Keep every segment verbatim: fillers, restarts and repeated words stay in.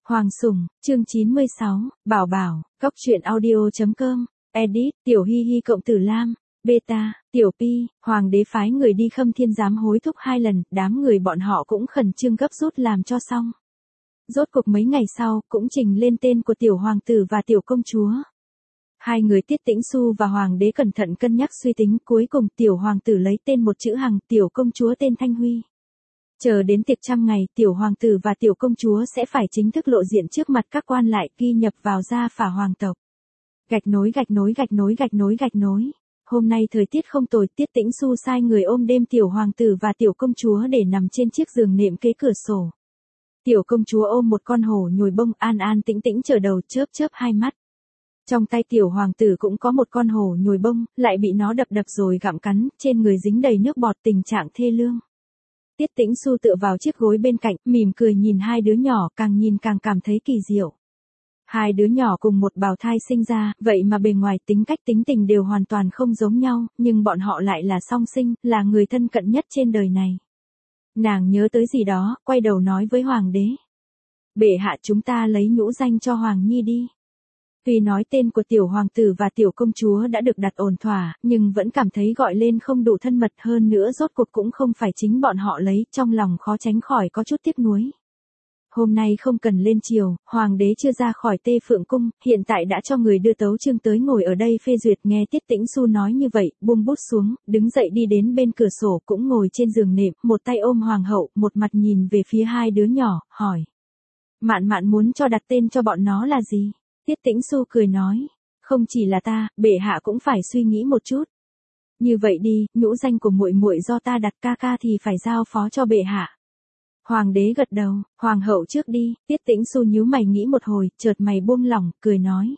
Hoàng Sủng, chương chín mươi sáu, Bảo Bảo, Cóc truyện audio chấm com, edit, Tiểu Hi Hi cộng Tử Lam, Beta, Tiểu Pi, Hoàng đế phái người đi Khâm Thiên Giám hối thúc hai lần, đám người bọn họ cũng khẩn trương gấp rút làm cho xong. Rốt cuộc mấy ngày sau, cũng trình lên tên của Tiểu Hoàng tử và Tiểu Công Chúa. Hai người Tiết Tĩnh Xu và Hoàng đế cẩn thận cân nhắc suy tính, cuối cùng Tiểu Hoàng tử lấy tên một chữ Hằng, Tiểu Công Chúa tên Thanh Huy. Chờ đến tiệc trăm ngày, Tiểu Hoàng tử và Tiểu Công Chúa sẽ phải chính thức lộ diện trước mặt các quan lại, ghi nhập vào gia phả hoàng tộc. Gạch nối gạch nối gạch nối gạch nối gạch nối. Hôm nay thời tiết không tồi, Tiết Tĩnh Xu sai người ôm đêm Tiểu Hoàng tử và Tiểu Công Chúa để nằm trên chiếc giường nệm kế cửa sổ. Tiểu Công Chúa ôm một con hổ nhồi bông, an an tĩnh tĩnh chờ đầu, chớp chớp hai mắt. Trong tay Tiểu Hoàng tử cũng có một con hổ nhồi bông, lại bị nó đập đập rồi gặm cắn, trên người dính đầy nước bọt, tình trạng thê lương. Tiết Tĩnh Xu tựa vào chiếc gối bên cạnh, mỉm cười nhìn hai đứa nhỏ, càng nhìn càng cảm thấy kỳ diệu. Hai đứa nhỏ cùng một bào thai sinh ra, vậy mà bề ngoài tính cách tính tình đều hoàn toàn không giống nhau, nhưng bọn họ lại là song sinh, là người thân cận nhất trên đời này. Nàng nhớ tới gì đó, quay đầu nói với Hoàng đế. Bệ hạ, chúng ta lấy nhũ danh cho Hoàng Nhi đi. Tuy nói tên của Tiểu Hoàng tử và Tiểu Công Chúa đã được đặt ổn thỏa, nhưng vẫn cảm thấy gọi lên không đủ thân mật, hơn nữa rốt cuộc cũng không phải chính bọn họ lấy, trong lòng khó tránh khỏi có chút tiếc nuối. Hôm nay không cần lên triều, Hoàng đế chưa ra khỏi Tê Phượng Cung, hiện tại đã cho người đưa tấu chương tới ngồi ở đây phê duyệt. Nghe Tiết Tĩnh Xu nói như vậy, buông bút xuống, đứng dậy đi đến bên cửa sổ, cũng ngồi trên giường nệm, một tay ôm Hoàng hậu, một mặt nhìn về phía hai đứa nhỏ, hỏi. Mạn Mạn muốn cho đặt tên cho bọn nó là gì? Tiết Tĩnh Xu cười nói, không chỉ là ta, bệ hạ cũng phải suy nghĩ một chút. Như vậy đi, nhũ danh của muội muội do ta đặt, ca ca thì phải giao phó cho bệ hạ. Hoàng đế gật đầu, hoàng hậu trước đi. Tiết Tĩnh Xu nhíu mày nghĩ một hồi, chợt mày buông lỏng, cười nói.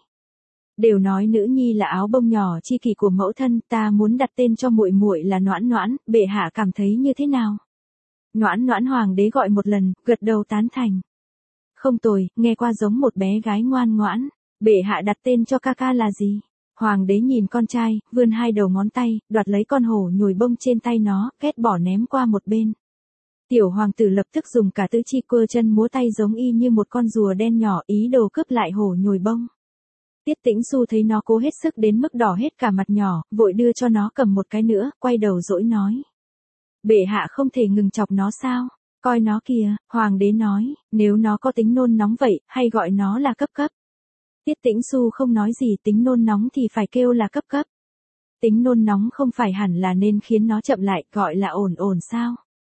Đều nói nữ nhi là áo bông nhỏ chi kỷ của mẫu thân, ta muốn đặt tên cho muội muội là Noãn Noãn, bệ hạ cảm thấy như thế nào? Noãn Noãn, hoàng đế gọi một lần, gật đầu tán thành. Không tồi, nghe qua giống một bé gái ngoan ngoãn. Bệ hạ đặt tên cho ca ca là gì? Hoàng đế nhìn con trai, vươn hai đầu ngón tay, đoạt lấy con hổ nhồi bông trên tay nó, ghét bỏ ném qua một bên. Tiểu Hoàng tử lập tức dùng cả tứ chi quơ chân múa tay giống y như một con rùa đen nhỏ, ý đồ cướp lại hổ nhồi bông. Tiết Tĩnh Xu thấy nó cố hết sức đến mức đỏ hết cả mặt nhỏ, vội đưa cho nó cầm một cái nữa, quay đầu dỗi nói. Bệ hạ không thể ngừng chọc nó sao? Coi nó kìa, Hoàng đế nói, nếu nó có tính nôn nóng vậy, hay gọi nó là cấp cấp. Tiết Tĩnh Xu không nói gì, tính nôn nóng thì phải kêu là cấp cấp. Tính nôn nóng không phải hẳn là nên khiến nó chậm lại, gọi là ổn ổn sao?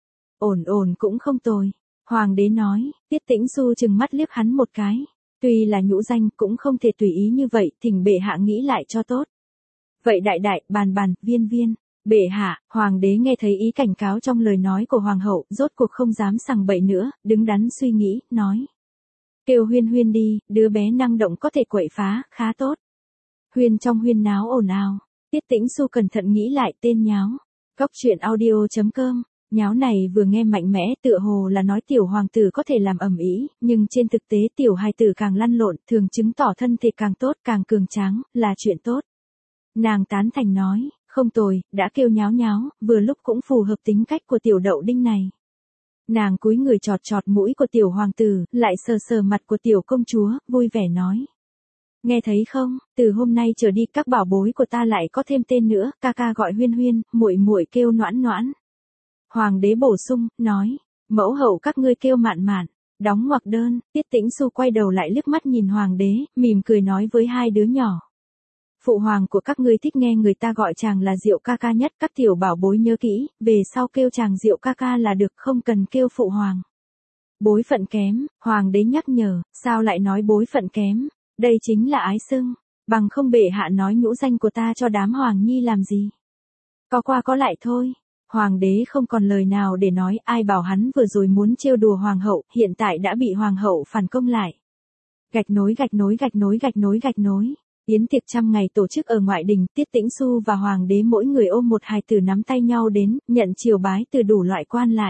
Ổn ổn cũng không tồi. Hoàng đế nói. Tiết Tĩnh Xu chừng mắt liếc hắn một cái. Tuy là nhũ danh, cũng không thể tùy ý như vậy, thỉnh bệ hạ nghĩ lại cho tốt. Vậy đại đại, bàn bàn, viên viên. Bệ hạ, hoàng đế nghe thấy ý cảnh cáo trong lời nói của hoàng hậu, rốt cuộc không dám sằng bậy nữa, đứng đắn suy nghĩ, nói. Kêu Huyên Huyên đi, đứa bé năng động có thể quậy phá, khá tốt. Huyên trong huyên náo ồn ào. Tiết Tĩnh Xu cẩn thận nghĩ lại tên nháo. Cóc truyện audio chấm com. Nháo này vừa nghe mạnh mẽ, tựa hồ là nói Tiểu Hoàng tử có thể làm ầm ĩ, nhưng trên thực tế Tiểu hài tử càng lăn lộn, thường chứng tỏ thân thể càng tốt, càng cường tráng, là chuyện tốt. Nàng tán thành nói, không tồi, đã kêu nháo nháo, vừa lúc cũng phù hợp tính cách của Tiểu Đậu Đinh này. Nàng cúi người chọt chọt mũi của Tiểu Hoàng tử, lại sờ sờ mặt của Tiểu Công Chúa, vui vẻ nói. Nghe thấy không, từ hôm nay trở đi các bảo bối của ta lại có thêm tên nữa, ca ca gọi Huyên Huyên, muội muội kêu Noãn Noãn. Hoàng đế bổ sung, nói, mẫu hậu các ngươi kêu Mạn Mạn. Đóng ngoặc đơn. Tiết Tĩnh Xu quay đầu lại liếc mắt nhìn hoàng đế, mỉm cười nói với hai đứa nhỏ. Phụ hoàng của các ngươi thích nghe người ta gọi chàng là Diệu ca ca nhất, các tiểu bảo bối nhớ kỹ, về sau kêu chàng Diệu ca ca là được, không cần kêu phụ hoàng. Bối phận kém, hoàng đế nhắc nhở, sao lại nói bối phận kém, đây chính là ái xưng, bằng không bệ hạ nói nhũ danh của ta cho đám hoàng nhi làm gì. Có qua có lại thôi. Hoàng đế không còn lời nào để nói, ai bảo hắn vừa rồi muốn trêu đùa hoàng hậu, hiện tại đã bị hoàng hậu phản công lại. Gạch nối gạch nối gạch nối gạch nối gạch nối. Yến tiệc trăm ngày tổ chức ở ngoại đình, Tiết Tĩnh Xu và hoàng đế mỗi người ôm một hài tử nắm tay nhau đến, nhận triều bái từ đủ loại quan lại.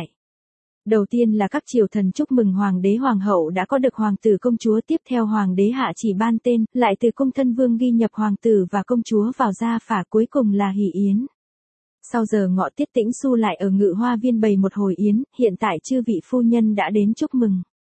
Đầu tiên là các triều thần chúc mừng hoàng đế hoàng hậu đã có được hoàng tử công chúa, tiếp theo hoàng đế hạ chỉ ban tên, lại từ cung thân vương ghi nhập hoàng tử và công chúa vào gia phả, cuối cùng là hỷ yến. Sau giờ ngọ Tiết Tĩnh Xu lại ở Ngự Hoa Viên bày một hồi yến, hiện tại chư vị phu nhân đã đến chúc mừng.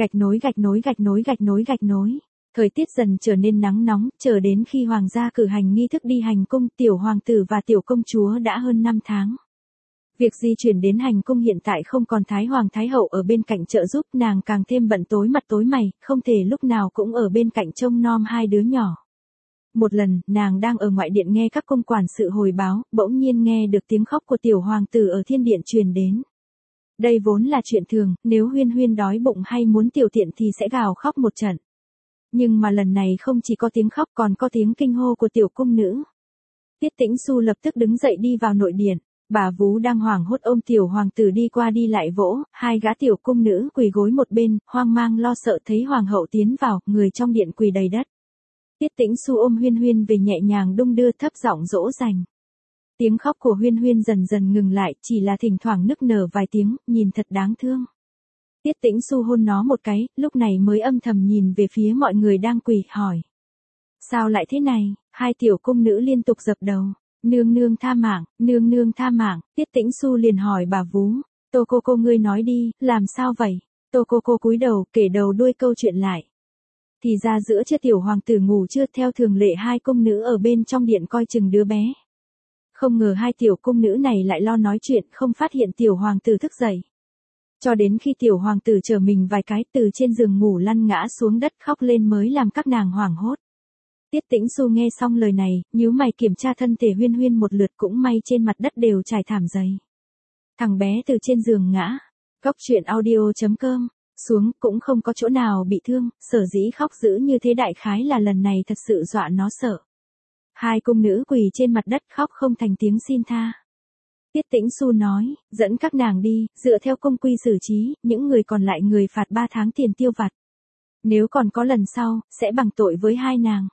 Gạch nối gạch nối gạch nối gạch nối gạch nối. Thời tiết dần trở nên nắng nóng, chờ đến khi hoàng gia cử hành nghi thức đi hành cung, tiểu hoàng tử và tiểu công chúa đã hơn năm tháng. Việc di chuyển đến hành cung hiện tại không còn Thái Hoàng Thái Hậu ở bên cạnh trợ giúp, nàng càng thêm bận tối mặt tối mày, không thể lúc nào cũng ở bên cạnh trông nom hai đứa nhỏ. Một lần, nàng đang ở ngoại điện nghe các công quản sự hồi báo, bỗng nhiên nghe được tiếng khóc của tiểu hoàng tử ở thiên điện truyền đến. Đây vốn là chuyện thường, nếu Huyên Huyên đói bụng hay muốn tiểu tiện thì sẽ gào khóc một trận. Nhưng mà lần này không chỉ có tiếng khóc còn có tiếng kinh hô của tiểu cung nữ. Tiết Tĩnh Xu lập tức đứng dậy đi vào nội điện. Bà Vú đang hoảng hốt ôm tiểu hoàng tử đi qua đi lại vỗ, hai gã tiểu cung nữ quỳ gối một bên, hoang mang lo sợ thấy hoàng hậu tiến vào, người trong điện quỳ đầy đất. Tiết Tĩnh Xu ôm Huyên Huyên về nhẹ nhàng đung đưa thấp giọng dỗ dành. Tiếng khóc của Huyên Huyên dần dần ngừng lại, chỉ là thỉnh thoảng nức nở vài tiếng, nhìn thật đáng thương. Tiết Tĩnh Xu hôn nó một cái, lúc này mới âm thầm nhìn về phía mọi người đang quỳ, hỏi. Sao lại thế này? Hai tiểu cung nữ liên tục dập đầu. Nương nương tha mạng, nương nương tha mạng. Tiết Tĩnh Xu liền hỏi bà Vú. Tô cô cô ngươi nói đi, làm sao vậy? Tô cô cô cúi đầu, kể đầu đuôi câu chuyện lại. Thì ra giữa trưa tiểu hoàng tử ngủ chưa, theo thường lệ hai cung nữ ở bên trong điện coi chừng đứa bé. Không ngờ hai tiểu cung nữ này lại lo nói chuyện, không phát hiện tiểu hoàng tử thức dậy. Cho đến khi tiểu hoàng tử trở mình vài cái từ trên giường ngủ lăn ngã xuống đất khóc lên mới làm các nàng hoảng hốt. Tiết Tĩnh Xu nghe xong lời này, nhíu mày kiểm tra thân thể Huyên Huyên một lượt, cũng may trên mặt đất đều trải thảm dày. Thằng bé từ trên giường ngã. Góc truyện audio chấm com. Xuống cũng không có chỗ nào bị thương, sở dĩ khóc dữ như thế đại khái là lần này thật sự dọa nó sợ. Hai cung nữ quỳ trên mặt đất khóc không thành tiếng xin tha. Tiết Tĩnh Xu nói, dẫn các nàng đi, dựa theo công quy xử trí, những người còn lại người phạt ba tháng tiền tiêu vặt. Nếu còn có lần sau, sẽ bằng tội với hai nàng.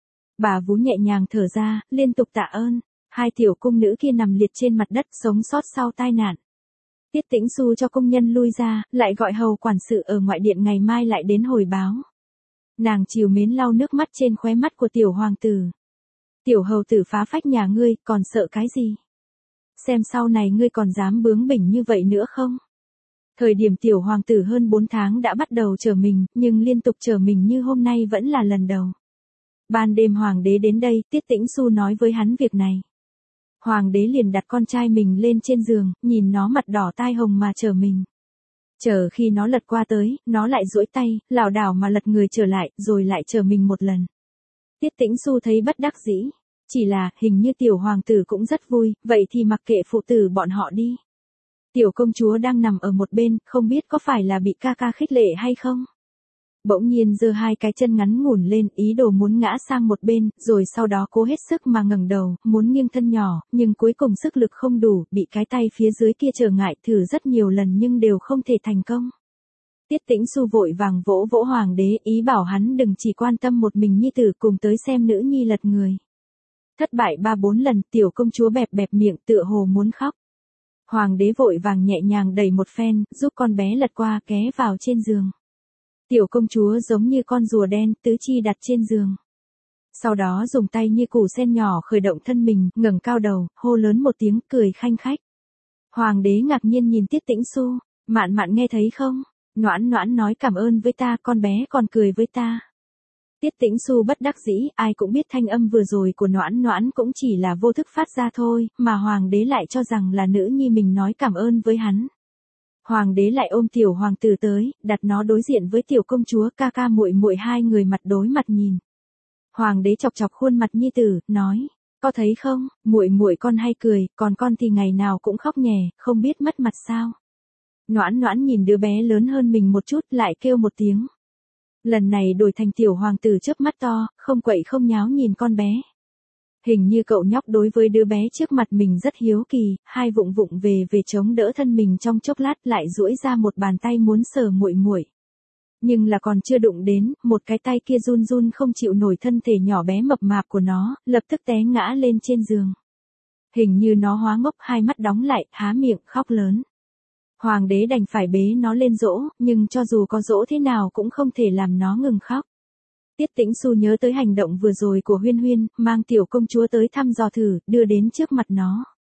Bà Vú nhẹ nhàng thở ra, liên tục tạ ơn. Hai tiểu cung nữ kia nằm liệt trên mặt đất sống sót sau tai nạn. Tiết Tĩnh Xu cho công nhân lui ra, lại gọi hầu quản sự ở ngoại điện ngày mai lại đến hồi báo. Nàng trìu mến lau nước mắt trên khóe mắt của tiểu hoàng tử. Tiểu hầu tử phá phách nhà ngươi, còn sợ cái gì? Xem sau này ngươi còn dám bướng bỉnh như vậy nữa không? Thời điểm tiểu hoàng tử hơn bốn tháng đã bắt đầu trở mình, nhưng liên tục trở mình như hôm nay vẫn là lần đầu. Ban đêm hoàng đế đến đây, Tiết Tĩnh Xu nói với hắn việc này. Hoàng đế liền đặt con trai mình lên trên giường, nhìn nó mặt đỏ tai hồng mà chờ mình. Chờ khi nó lật qua tới, nó lại duỗi tay, lảo đảo mà lật người trở lại, rồi lại chờ mình một lần. Tiết Tĩnh Xu thấy bất đắc dĩ. Chỉ là, hình như tiểu hoàng tử cũng rất vui, vậy thì mặc kệ phụ tử bọn họ đi. Tiểu công chúa đang nằm ở một bên, không biết có phải là bị ca ca khích lệ hay không? Bỗng nhiên giơ hai cái chân ngắn ngủn lên, ý đồ muốn ngã sang một bên, rồi sau đó cố hết sức mà ngẩng đầu, muốn nghiêng thân nhỏ, nhưng cuối cùng sức lực không đủ, bị cái tay phía dưới kia trở ngại, thử rất nhiều lần nhưng đều không thể thành công. Tiết Tĩnh Xu vội vàng vỗ vỗ hoàng đế, ý bảo hắn đừng chỉ quan tâm một mình nhi tử, cùng tới xem nữ nhi lật người. Thất bại ba bốn lần, tiểu công chúa bẹp bẹp miệng tựa hồ muốn khóc. Hoàng đế vội vàng nhẹ nhàng đẩy một phen, giúp con bé lật qua ké vào trên giường. Tiểu công chúa giống như con rùa đen, tứ chi đặt trên giường. Sau đó dùng tay như củ sen nhỏ khởi động thân mình, ngẩng cao đầu, hô lớn một tiếng, cười khanh khách. Hoàng đế ngạc nhiên nhìn Tiết Tĩnh Xu, Mạn Mạn nghe thấy không? Noãn Noãn nói cảm ơn với ta, con bé còn cười với ta. Tiết Tĩnh Xu bất đắc dĩ, ai cũng biết thanh âm vừa rồi của Noãn Noãn cũng chỉ là vô thức phát ra thôi, mà hoàng đế lại cho rằng là nữ nhi mình nói cảm ơn với hắn. Hoàng đế lại ôm tiểu hoàng tử tới, đặt nó đối diện với tiểu công chúa, ca ca muội muội hai người mặt đối mặt nhìn. Hoàng đế chọc chọc khuôn mặt nhi tử, nói, có thấy không, muội muội con hay cười, còn con thì ngày nào cũng khóc nhè, không biết mất mặt sao. Noãn Noãn nhìn đứa bé lớn hơn mình một chút, lại kêu một tiếng. Lần này đổi thành tiểu hoàng tử chớp mắt to, không quậy không nháo nhìn con bé. Hình như cậu nhóc đối với đứa bé trước mặt mình rất hiếu kỳ, hai vụng vụng về về chống đỡ thân mình trong chốc lát, lại duỗi ra một bàn tay muốn sờ muội muội. Nhưng là còn chưa đụng đến, một cái tay kia run run không chịu nổi thân thể nhỏ bé mập mạp của nó, lập tức té ngã lên trên giường. Hình như nó hóa ngốc, hai mắt đóng lại, há miệng khóc lớn. Hoàng đế đành phải bế nó lên dỗ, nhưng cho dù có dỗ thế nào cũng không thể làm nó ngừng khóc. Tiết Tĩnh Xu nhớ tới hành động vừa rồi của Huyên Huyên, mang tiểu công chúa tới thăm dò thử, đưa đến trước mặt nó.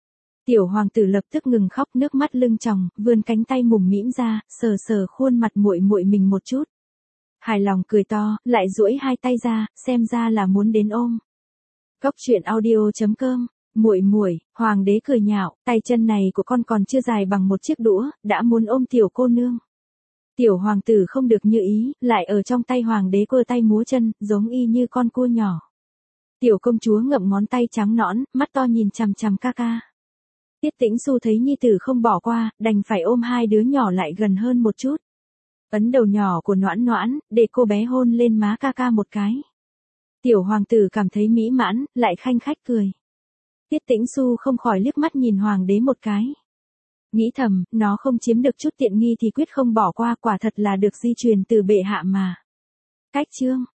Tiểu hoàng tử lập tức ngừng khóc, nước mắt lưng tròng, vươn cánh tay mùm mĩm ra, sờ sờ khuôn mặt muội muội mình một chút. Hài lòng cười to, lại duỗi hai tay ra, xem ra là muốn đến ôm. Cốc truyện audio chấm com. Muội muội, hoàng đế cười nhạo, tay chân này của con còn chưa dài bằng một chiếc đũa, đã muốn ôm tiểu cô nương. Tiểu hoàng tử không được như ý, lại ở trong tay hoàng đế quơ tay múa chân, giống y như con cua nhỏ. Tiểu công chúa ngậm ngón tay trắng nõn, mắt to nhìn chằm chằm ca ca. Tiết Tĩnh Xu thấy nhi tử không bỏ qua, đành phải ôm hai đứa nhỏ lại gần hơn một chút. Ấn đầu nhỏ của Noãn Noãn, để cô bé hôn lên má ca ca một cái. Tiểu hoàng tử cảm thấy mỹ mãn, lại khanh khách cười. Tiết Tĩnh Xu không khỏi liếc mắt nhìn hoàng đế một cái. Nghĩ thầm, nó không chiếm được chút tiện nghi thì quyết không bỏ qua, quả thật là được di truyền từ bệ hạ mà. Cách chương